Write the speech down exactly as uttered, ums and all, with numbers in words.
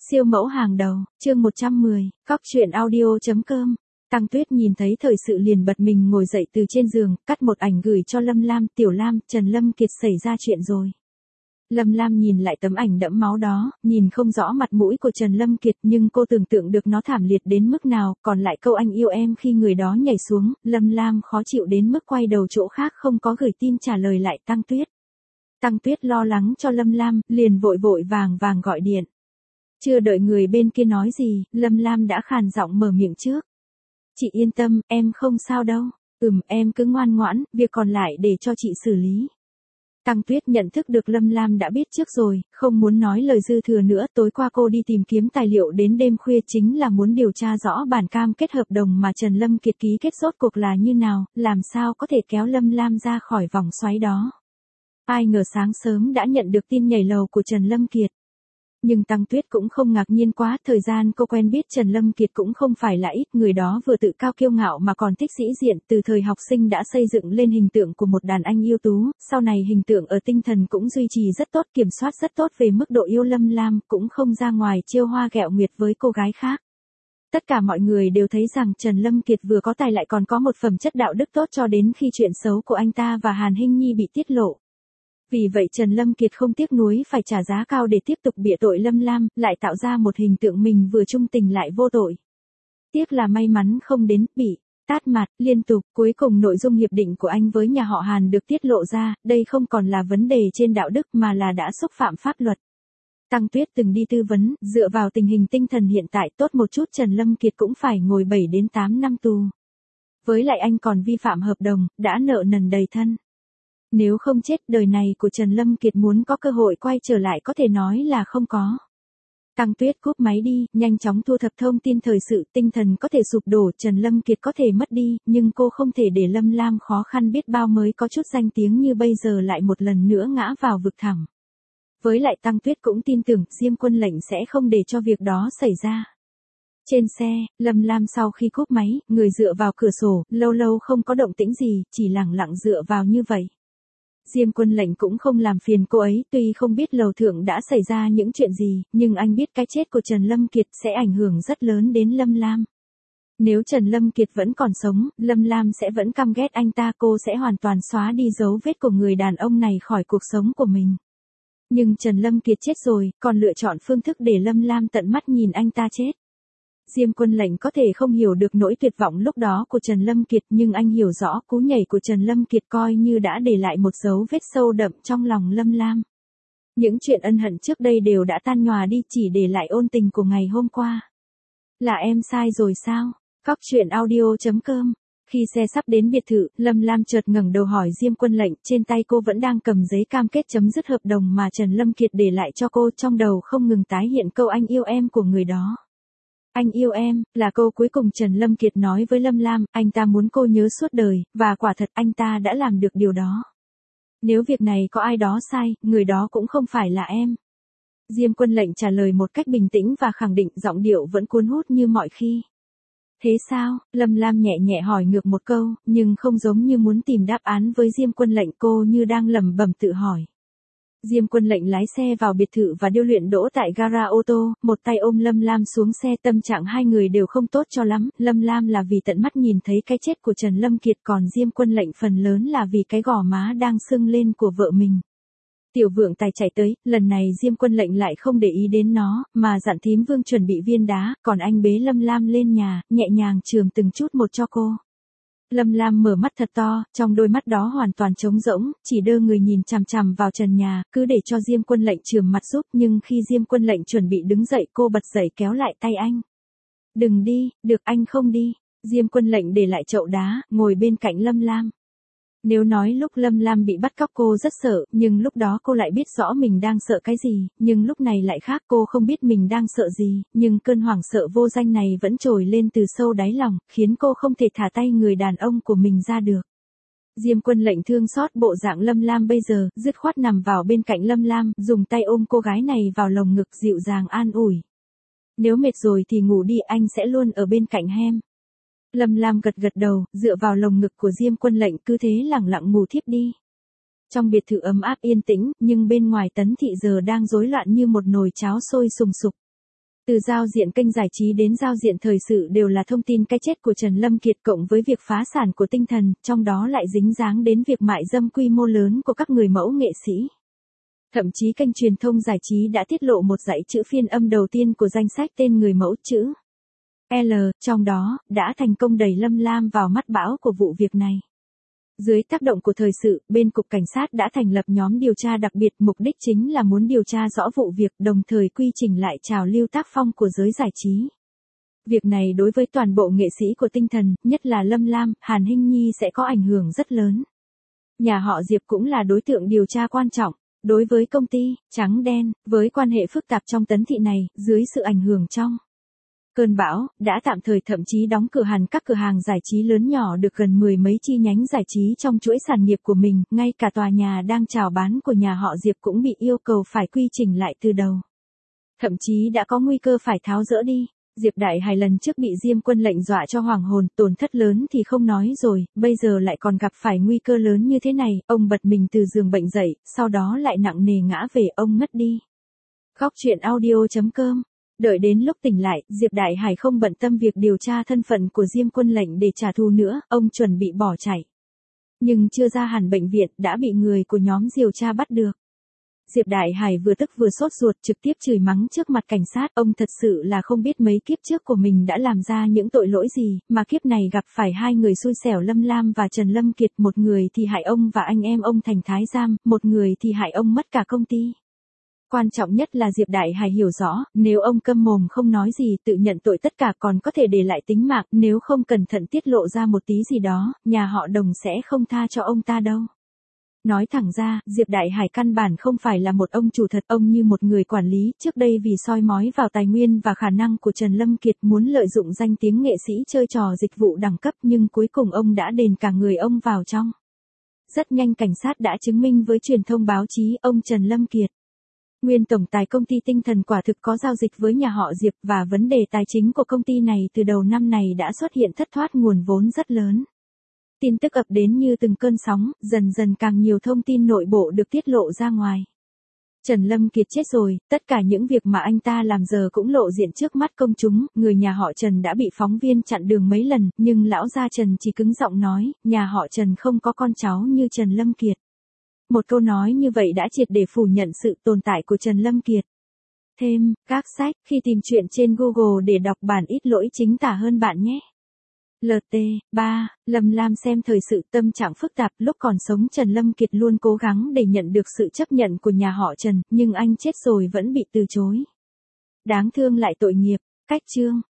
Siêu mẫu hàng đầu, chương một trăm mười, cóc truyện audio.com. Tăng Tuyết nhìn thấy thời sự liền bật mình ngồi dậy từ trên giường, cắt một ảnh gửi cho Lâm Lam. Tiểu Lam, Trần Lâm Kiệt xảy ra chuyện rồi. Lâm Lam nhìn lại tấm ảnh đẫm máu đó, nhìn không rõ mặt mũi của Trần Lâm Kiệt nhưng cô tưởng tượng được nó thảm liệt đến mức nào, còn lại câu anh yêu em khi người đó nhảy xuống, Lâm Lam khó chịu đến mức quay đầu chỗ khác không có gửi tin trả lời lại Tăng Tuyết. Tăng Tuyết lo lắng cho Lâm Lam, liền vội vội vàng vàng gọi điện. Chưa đợi người bên kia nói gì, Lâm Lam đã khàn giọng mở miệng trước. Chị yên tâm, em không sao đâu. Ừm, em cứ ngoan ngoãn, việc còn lại để cho chị xử lý. Tăng Tuyết nhận thức được Lâm Lam đã biết trước rồi, không muốn nói lời dư thừa nữa. Tối qua cô đi tìm kiếm tài liệu đến đêm khuya chính là muốn điều tra rõ bản cam kết hợp đồng mà Trần Lâm Kiệt ký kết rốt cuộc là như nào, làm sao có thể kéo Lâm Lam ra khỏi vòng xoáy đó. Ai ngờ sáng sớm đã nhận được tin nhảy lầu của Trần Lâm Kiệt. Nhưng Tăng Tuyết cũng không ngạc nhiên quá, thời gian cô quen biết Trần Lâm Kiệt cũng không phải là ít, người đó vừa tự cao kiêu ngạo mà còn thích sĩ diện, từ thời học sinh đã xây dựng lên hình tượng của một đàn anh yêu tú, sau này hình tượng ở tinh thần cũng duy trì rất tốt, kiểm soát rất tốt về mức độ yêu Lâm Lam, cũng không ra ngoài trêu hoa ghẹo nguyệt với cô gái khác. Tất cả mọi người đều thấy rằng Trần Lâm Kiệt vừa có tài lại còn có một phẩm chất đạo đức tốt cho đến khi chuyện xấu của anh ta và Hàn Hinh Nhi bị tiết lộ. Vì vậy Trần Lâm Kiệt không tiếc nuối phải trả giá cao để tiếp tục bịa tội Lâm Lam, lại tạo ra một hình tượng mình vừa trung tình lại vô tội. Tiếc là may mắn không đến, bị tát mặt liên tục. Cuối cùng nội dung hiệp định của anh với nhà họ Hàn được tiết lộ ra, đây không còn là vấn đề trên đạo đức mà là đã xúc phạm pháp luật. Tăng Tuyết từng đi tư vấn, dựa vào tình hình tinh thần hiện tại tốt một chút Trần Lâm Kiệt cũng phải ngồi bảy đến tám năm tù. Với lại anh còn vi phạm hợp đồng, đã nợ nần đầy thân. Nếu không chết đời này của Trần Lâm Kiệt muốn có cơ hội quay trở lại có thể nói là không có. Tăng Tuyết cúp máy đi, nhanh chóng thu thập thông tin thời sự, tinh thần có thể sụp đổ, Trần Lâm Kiệt có thể mất đi, nhưng cô không thể để Lâm Lam khó khăn biết bao mới có chút danh tiếng như bây giờ lại một lần nữa ngã vào vực thẳm. Với lại Tăng Tuyết cũng tin tưởng Diêm Quân Lệnh sẽ không để cho việc đó xảy ra. Trên xe, Lâm Lam sau khi cúp máy, người dựa vào cửa sổ, lâu lâu không có động tĩnh gì, chỉ lặng lặng dựa vào như vậy. Diêm Quân Lệnh cũng không làm phiền cô ấy, tuy không biết lầu thượng đã xảy ra những chuyện gì, nhưng anh biết cái chết của Trần Lâm Kiệt sẽ ảnh hưởng rất lớn đến Lâm Lam. Nếu Trần Lâm Kiệt vẫn còn sống, Lâm Lam sẽ vẫn căm ghét anh ta, cô sẽ hoàn toàn xóa đi dấu vết của người đàn ông này khỏi cuộc sống của mình. Nhưng Trần Lâm Kiệt chết rồi, còn lựa chọn phương thức để Lâm Lam tận mắt nhìn anh ta chết. Diêm Quân Lệnh có thể không hiểu được nỗi tuyệt vọng lúc đó của Trần Lâm Kiệt, nhưng anh hiểu rõ cú nhảy của Trần Lâm Kiệt coi như đã để lại một dấu vết sâu đậm trong lòng Lâm Lam. Những chuyện ân hận trước đây đều đã tan nhòa đi, chỉ để lại ôn tình của ngày hôm qua. Là em sai rồi sao? Cóc truyện audio.com. Khi xe sắp đến biệt thự, Lâm Lam chợt ngẩng đầu hỏi Diêm Quân Lệnh, trên tay cô vẫn đang cầm giấy cam kết chấm dứt hợp đồng mà Trần Lâm Kiệt để lại cho cô, trong đầu không ngừng tái hiện câu anh yêu em của người đó. Anh yêu em, là câu cuối cùng Trần Lâm Kiệt nói với Lâm Lam, anh ta muốn cô nhớ suốt đời, và quả thật anh ta đã làm được điều đó. Nếu việc này có ai đó sai, người đó cũng không phải là em. Diêm Quân Lệnh trả lời một cách bình tĩnh và khẳng định, giọng điệu vẫn cuốn hút như mọi khi. Thế sao? Lâm Lam nhẹ nhẹ hỏi ngược một câu, nhưng không giống như muốn tìm đáp án với Diêm Quân Lệnh, cô như đang lẩm bẩm tự hỏi. Diêm Quân Lệnh lái xe vào biệt thự và điêu luyện đỗ tại gara ô tô, một tay ôm Lâm Lam xuống xe, tâm trạng hai người đều không tốt cho lắm, Lâm Lam là vì tận mắt nhìn thấy cái chết của Trần Lâm Kiệt, còn Diêm Quân Lệnh phần lớn là vì cái gò má đang sưng lên của vợ mình. Tiểu Vượng Tài chạy tới, lần này Diêm Quân Lệnh lại không để ý đến nó, mà dặn thím Vương chuẩn bị viên đá, còn anh bế Lâm Lam lên nhà, nhẹ nhàng chườm từng chút một cho cô. Lâm Lam mở mắt thật to, trong đôi mắt đó hoàn toàn trống rỗng, chỉ đơ người nhìn chằm chằm vào trần nhà, cứ để cho Diêm Quân Lệnh chườm mặt giúp, nhưng khi Diêm Quân Lệnh chuẩn bị đứng dậy cô bật dậy kéo lại tay anh. Đừng đi, được anh không đi. Diêm Quân Lệnh để lại chậu đá, ngồi bên cạnh Lâm Lam. Nếu nói lúc Lâm Lam bị bắt cóc cô rất sợ, nhưng lúc đó cô lại biết rõ mình đang sợ cái gì, nhưng lúc này lại khác, cô không biết mình đang sợ gì, nhưng cơn hoảng sợ vô danh này vẫn trồi lên từ sâu đáy lòng, khiến cô không thể thả tay người đàn ông của mình ra được. Diêm Quân Lệnh thương xót bộ dạng Lâm Lam bây giờ, dứt khoát nằm vào bên cạnh Lâm Lam, dùng tay ôm cô gái này vào lồng ngực dịu dàng an ủi. Nếu mệt rồi thì ngủ đi, anh sẽ luôn ở bên cạnh em. Lâm Lam gật gật đầu, dựa vào lồng ngực của Diêm Quân Lệnh, cứ thế lẳng lặng ngủ thiếp đi. Trong biệt thự ấm áp yên tĩnh, nhưng bên ngoài Tấn Thị giờ đang rối loạn như một nồi cháo sôi sùng sục. Từ giao diện kênh giải trí đến giao diện thời sự đều là thông tin cái chết của Trần Lâm Kiệt cộng với việc phá sản của Tinh Thần, trong đó lại dính dáng đến việc mại dâm quy mô lớn của các người mẫu nghệ sĩ. Thậm chí kênh truyền thông giải trí đã tiết lộ một dãy chữ phiên âm đầu tiên của danh sách tên người mẫu chữ L, trong đó, đã thành công đẩy Lâm Lam vào mắt bão của vụ việc này. Dưới tác động của thời sự, bên Cục Cảnh sát đã thành lập nhóm điều tra đặc biệt, mục đích chính là muốn điều tra rõ vụ việc, đồng thời quy trình lại trào lưu tác phong của giới giải trí. Việc này đối với toàn bộ nghệ sĩ của Tinh Thần, nhất là Lâm Lam, Hàn Hinh Nhi sẽ có ảnh hưởng rất lớn. Nhà họ Diệp cũng là đối tượng điều tra quan trọng. Đối với công ty Trắng Đen, với quan hệ phức tạp trong Tấn Thị này, dưới sự ảnh hưởng trong cơn bão, đã tạm thời thậm chí đóng cửa hẳn các cửa hàng giải trí lớn nhỏ được gần mười mấy chi nhánh giải trí trong chuỗi sản nghiệp của mình, ngay cả tòa nhà đang chào bán của nhà họ Diệp cũng bị yêu cầu phải quy trình lại từ đầu. Thậm chí đã có nguy cơ phải tháo dỡ đi. Diệp Đại Hải lần trước bị Diêm Quân lệnh dọa cho hoàng hồn, tổn thất lớn thì không nói rồi, bây giờ lại còn gặp phải nguy cơ lớn như thế này, ông bật mình từ giường bệnh dậy, sau đó lại nặng nề ngã về, ông ngất đi. Góc truyện audio chấm com. Đợi đến lúc tỉnh lại, Diệp Đại Hải không bận tâm việc điều tra thân phận của Diêm Quân lệnh để trả thù nữa, ông chuẩn bị bỏ chạy. Nhưng chưa ra hẳn bệnh viện, đã bị người của nhóm điều tra bắt được. Diệp Đại Hải vừa tức vừa sốt ruột, trực tiếp chửi mắng trước mặt cảnh sát, ông thật sự là không biết mấy kiếp trước của mình đã làm ra những tội lỗi gì, mà kiếp này gặp phải hai người xui xẻo, Lâm Lam và Trần Lâm Kiệt, một người thì hại ông và anh em ông thành thái giam, một người thì hại ông mất cả công ty. Quan trọng nhất là Diệp Đại Hải hiểu rõ, nếu ông câm mồm không nói gì, tự nhận tội tất cả còn có thể để lại tính mạng, nếu không cẩn thận tiết lộ ra một tí gì đó, nhà họ Đồng sẽ không tha cho ông ta đâu. Nói thẳng ra, Diệp Đại Hải căn bản không phải là một ông chủ thật, ông như một người quản lý, trước đây vì soi mói vào tài nguyên và khả năng của Trần Lâm Kiệt muốn lợi dụng danh tiếng nghệ sĩ chơi trò dịch vụ đẳng cấp, nhưng cuối cùng ông đã đền cả người ông vào trong. Rất nhanh cảnh sát đã chứng minh với truyền thông báo chí, ông Trần Lâm Kiệt, nguyên tổng tài công ty Tinh Thần, quả thực có giao dịch với nhà họ Diệp, và vấn đề tài chính của công ty này từ đầu năm này đã xuất hiện thất thoát nguồn vốn rất lớn. Tin tức ập đến như từng cơn sóng, dần dần càng nhiều thông tin nội bộ được tiết lộ ra ngoài. Trần Lâm Kiệt chết rồi, tất cả những việc mà anh ta làm giờ cũng lộ diện trước mắt công chúng, người nhà họ Trần đã bị phóng viên chặn đường mấy lần, nhưng lão gia Trần chỉ cứng giọng nói, nhà họ Trần không có con cháu như Trần Lâm Kiệt. Một câu nói như vậy đã triệt để phủ nhận sự tồn tại của Trần Lâm Kiệt. Thêm, các sách, khi tìm chuyện trên Google để đọc bản ít lỗi chính tả hơn bạn nhé. lờ tê ba, Lâm Lam xem thời sự, tâm trạng phức tạp, lúc còn sống Trần Lâm Kiệt luôn cố gắng để nhận được sự chấp nhận của nhà họ Trần, nhưng anh chết rồi vẫn bị từ chối. Đáng thương lại tội nghiệp. Cách chương